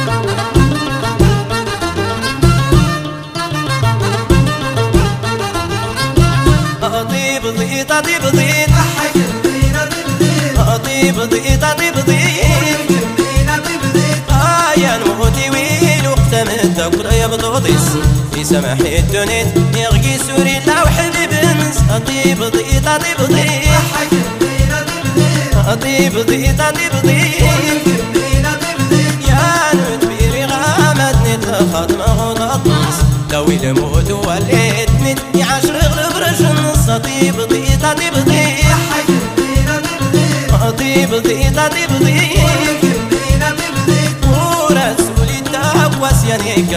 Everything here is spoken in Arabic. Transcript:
طيب ضيط طيب ضيط طيب ضيط طيب ضيط يا نموتي ويل وقت متذكر يا بضوضيس في سماح الدنيا يغقي سوري لا وحبيب نس طيب ضيط طيب ضيط طيب ضيط طيب ضيط يا نتبيري غامتني تخاطم غنطنس لو الموت وليتني يعشر غلب رش النص طيب ضيط طيب ضيط طيب ضيط طيب ضيط ورسولي التقوى سيانيك